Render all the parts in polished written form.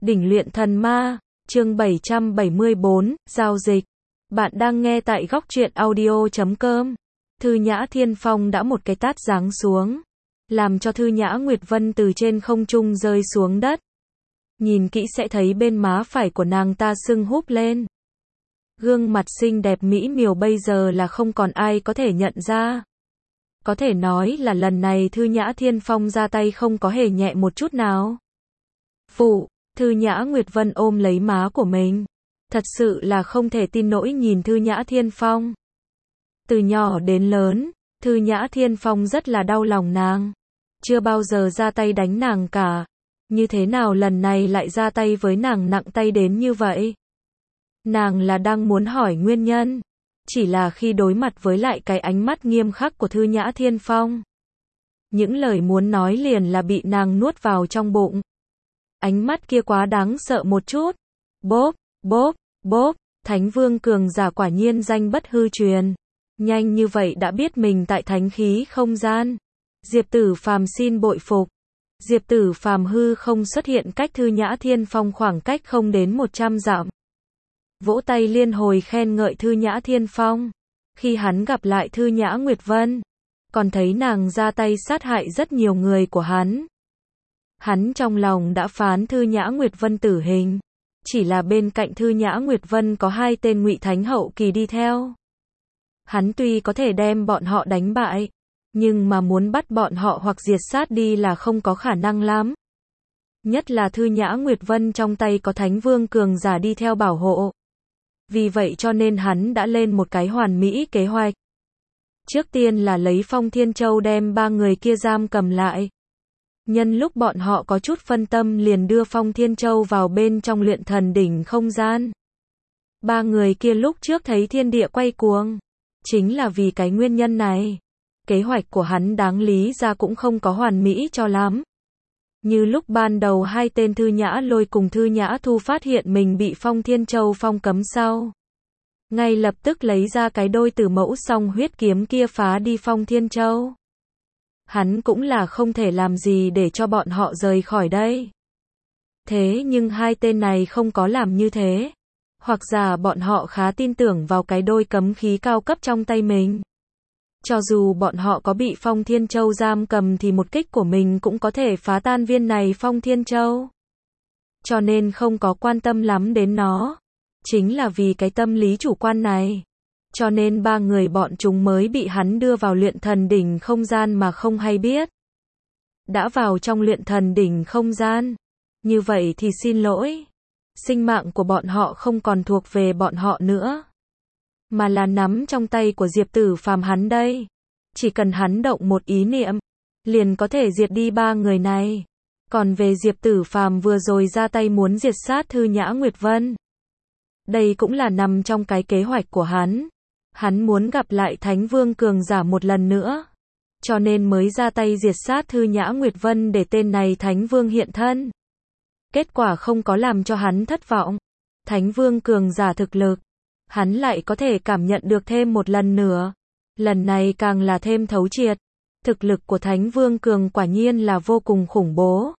Đỉnh luyện thần ma, chương 774, giao dịch. Bạn đang nghe tại góc truyện audio.com. Thư Nhã Thiên Phong đã một cái tát giáng xuống, làm cho Thư Nhã Nguyệt Vân từ trên không trung rơi xuống đất. Nhìn kỹ sẽ thấy bên má phải của nàng ta sưng húp lên. Gương mặt xinh đẹp mỹ miều bây giờ là không còn ai có thể nhận ra. Có thể nói là lần này Thư Nhã Thiên Phong ra tay không có hề nhẹ một chút nào. Phụ, Thư Nhã Nguyệt Vân ôm lấy má của mình. Thật sự là không thể tin nổi nhìn Thư Nhã Thiên Phong. Từ nhỏ đến lớn, Thư Nhã Thiên Phong rất là đau lòng nàng. Chưa bao giờ ra tay đánh nàng cả. Như thế nào lần này lại ra tay với nàng nặng tay đến như vậy? Nàng là đang muốn hỏi nguyên nhân. Chỉ là khi đối mặt với lại cái ánh mắt nghiêm khắc của Thư Nhã Thiên Phong, những lời muốn nói liền là bị nàng nuốt vào trong bụng. Ánh mắt kia quá đáng sợ một chút. Bốp, bốp, bốp, Thánh Vương cường giả quả nhiên danh bất hư truyền. Nhanh như vậy đã biết mình tại thánh khí không gian. Diệp Tử Phàm xin bội phục. Diệp Tử Phàm hư không xuất hiện cách Thư Nhã Thiên Phong khoảng cách không đến 100 dặm. Vỗ tay liên hồi khen ngợi Thư Nhã Thiên Phong. Khi hắn gặp lại Thư Nhã Nguyệt Vân, còn thấy nàng ra tay sát hại rất nhiều người của hắn. Hắn trong lòng đã phán Thư Nhã Nguyệt Vân tử hình. Chỉ là bên cạnh Thư Nhã Nguyệt Vân có hai tên Ngụy Thánh hậu kỳ đi theo. Hắn tuy có thể đem bọn họ đánh bại, nhưng mà muốn bắt bọn họ hoặc diệt sát đi là không có khả năng lắm. Nhất là Thư Nhã Nguyệt Vân trong tay có Thánh Vương cường giả đi theo bảo hộ. Vì vậy cho nên hắn đã lên một cái hoàn mỹ kế hoạch. Trước tiên là lấy Phong Thiên Châu đem ba người kia giam cầm lại. Nhân lúc bọn họ có chút phân tâm liền đưa Phong Thiên Châu vào bên trong luyện thần đỉnh không gian. Ba người kia lúc trước thấy thiên địa quay cuồng. Chính là vì cái nguyên nhân này. Kế hoạch của hắn đáng lý ra cũng không có hoàn mỹ cho lắm. Như lúc ban đầu hai tên Thư Nhã Lôi cùng Thư Nhã Thu phát hiện mình bị Phong Thiên Châu phong cấm sau, ngay lập tức lấy ra cái đôi tử mẫu song huyết kiếm kia phá đi Phong Thiên Châu. Hắn cũng là không thể làm gì để cho bọn họ rời khỏi đây. Thế nhưng hai tên này không có làm như thế. Hoặc giả bọn họ khá tin tưởng vào cái đôi cấm khí cao cấp trong tay mình. Cho dù bọn họ có bị Phong Thiên Châu giam cầm thì một kích của mình cũng có thể phá tan viên này Phong Thiên Châu. Cho nên không có quan tâm lắm đến nó. Chính là vì cái tâm lý chủ quan này. Cho nên ba người bọn chúng mới bị hắn đưa vào luyện thần đỉnh không gian mà không hay biết. Đã vào trong luyện thần đỉnh không gian. Như vậy thì xin lỗi. Sinh mạng của bọn họ không còn thuộc về bọn họ nữa. Mà là nắm trong tay của Diệp Tử Phàm hắn đây. Chỉ cần hắn động một ý niệm, liền có thể diệt đi ba người này. Còn về Diệp Tử Phàm vừa rồi ra tay muốn diệt sát Thư Nhã Nguyệt Vân. Đây cũng là nằm trong cái kế hoạch của hắn. Hắn muốn gặp lại Thánh Vương cường giả một lần nữa. Cho nên mới ra tay diệt sát Thư Nhã Nguyệt Vân để tên này Thánh Vương hiện thân. Kết quả không có làm cho hắn thất vọng. Thánh Vương cường giả thực lực, hắn lại có thể cảm nhận được thêm một lần nữa. Lần này càng là thêm thấu triệt. Thực lực của Thánh Vương cường quả nhiên là vô cùng khủng bố.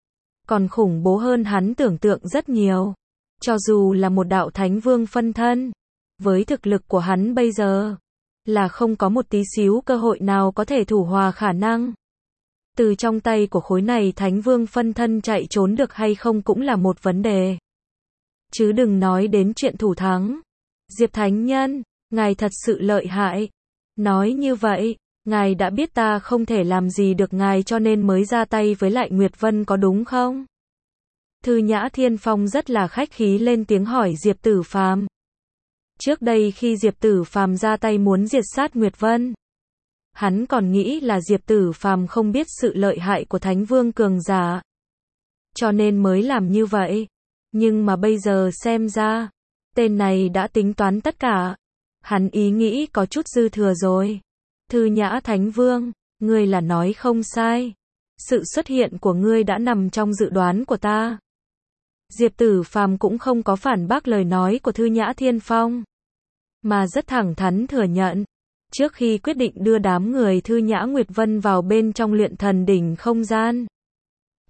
Còn khủng bố hơn hắn tưởng tượng rất nhiều. Cho dù là một đạo Thánh Vương phân thân, với thực lực của hắn bây giờ, là không có một tí xíu cơ hội nào có thể thủ hòa khả năng. Từ trong tay của khối này Thánh Vương phân thân chạy trốn được hay không cũng là một vấn đề. Chứ đừng nói đến chuyện thủ thắng. Diệp Thánh Nhân, ngài thật sự lợi hại. Nói như vậy, ngài đã biết ta không thể làm gì được ngài cho nên mới ra tay với lại Nguyệt Vân có đúng không? Thư Nhã Thiên Phong rất là khách khí lên tiếng hỏi Diệp Tử Phàm. Trước đây khi Diệp Tử Phàm ra tay muốn diệt sát Nguyệt Vân, hắn còn nghĩ là Diệp Tử Phàm không biết sự lợi hại của Thánh Vương cường giả, cho nên mới làm như vậy. Nhưng mà bây giờ xem ra, tên này đã tính toán tất cả. Hắn ý nghĩ có chút dư thừa rồi. Thư Nhã Thánh Vương, ngươi là nói không sai. Sự xuất hiện của ngươi đã nằm trong dự đoán của ta. Diệp Tử Phàm cũng không có phản bác lời nói của Thư Nhã Thiên Phong, mà rất thẳng thắn thừa nhận. Trước khi quyết định đưa đám người Thư Nhã Nguyệt Vân vào bên trong luyện thần đỉnh không gian,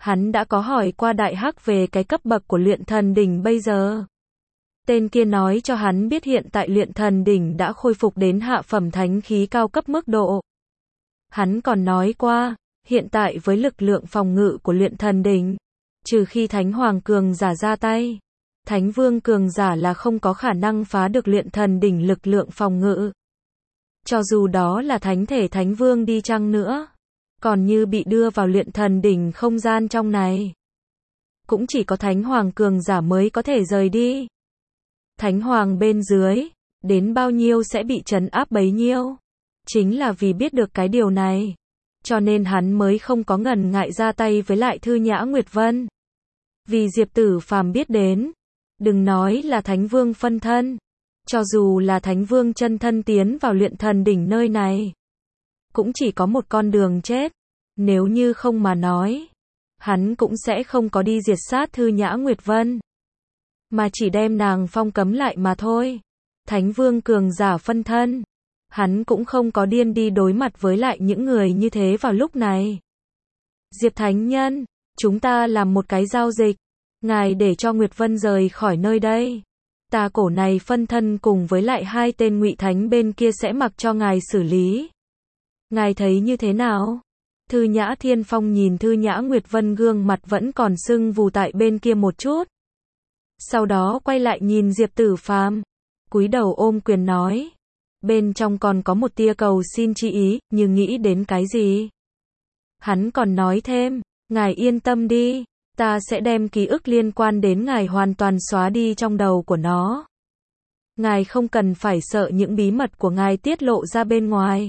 Hắn đã có hỏi qua Đại Hắc về cái cấp bậc của luyện thần đỉnh bây giờ. Tên kia nói cho hắn biết hiện tại luyện thần đỉnh đã khôi phục đến hạ phẩm thánh khí cao cấp mức độ. Hắn còn nói qua, hiện tại với lực lượng phòng ngự của luyện thần đỉnh, trừ khi Thánh Hoàng cường giả ra tay, Thánh Vương cường giả là không có khả năng phá được luyện thần đỉnh lực lượng phòng ngự. Cho dù đó là thánh thể Thánh Vương đi chăng nữa, còn như bị đưa vào luyện thần đỉnh không gian trong này, cũng chỉ có Thánh Hoàng cường giả mới có thể rời đi. Thánh Hoàng bên dưới, đến bao nhiêu sẽ bị trấn áp bấy nhiêu. Chính là vì biết được cái điều này, cho nên hắn mới không có ngần ngại ra tay với lại Thư Nhã Nguyệt Vân. Vì Diệp Tử Phàm biết đến, đừng nói là Thánh Vương phân thân, cho dù là Thánh Vương chân thân tiến vào luyện thần đỉnh nơi này, cũng chỉ có một con đường chết. Nếu như không mà nói, hắn cũng sẽ không có đi diệt sát Thư Nhã Nguyệt Vân, mà chỉ đem nàng phong cấm lại mà thôi. Thánh Vương cường giả phân thân, hắn cũng không có điên đi đối mặt với lại những người như thế vào lúc này. Diệp Thánh Nhân, chúng ta làm một cái giao dịch. Ngài để cho Nguyệt Vân rời khỏi nơi đây. Ta cổ này phân thân cùng với lại hai tên Ngụy Thánh bên kia sẽ mặc cho ngài xử lý. Ngài thấy như thế nào? Thư Nhã Thiên Phong nhìn Thư Nhã Nguyệt Vân gương mặt vẫn còn sưng vù tại bên kia một chút. Sau đó quay lại nhìn Diệp Tử Phàm, cúi đầu ôm quyền nói. Bên trong còn có một tia cầu xin chi ý, như nghĩ đến cái gì. Hắn còn nói thêm, ngài yên tâm đi, ta sẽ đem ký ức liên quan đến ngài hoàn toàn xóa đi trong đầu của nó. Ngài không cần phải sợ những bí mật của ngài tiết lộ ra bên ngoài.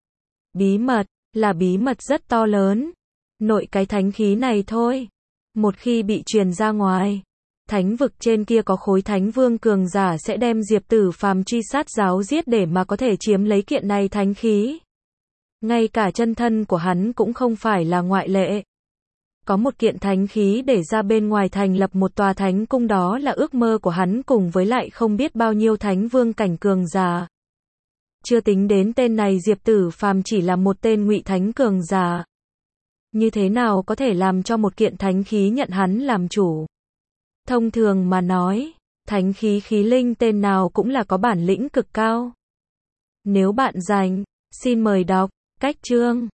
Bí mật, là bí mật rất to lớn. Nội cái thánh khí này thôi. Một khi bị truyền ra ngoài, thánh vực trên kia có khối Thánh Vương cường giả sẽ đem Diệp Tử Phàm truy sát giáo giết để mà có thể chiếm lấy kiện này thánh khí. Ngay cả chân thân của hắn cũng không phải là ngoại lệ. Có một kiện thánh khí để ra bên ngoài thành lập một tòa thánh cung, đó là ước mơ của hắn cùng với lại không biết bao nhiêu Thánh Vương cảnh cường giả. Chưa tính đến tên này Diệp Tử Phàm chỉ là một tên Ngụy Thánh cường giả. Như thế nào có thể làm cho một kiện thánh khí nhận hắn làm chủ? Thông thường mà nói, thánh khí khí linh tên nào cũng là có bản lĩnh cực cao. Nếu bạn rành, xin mời đọc cách chương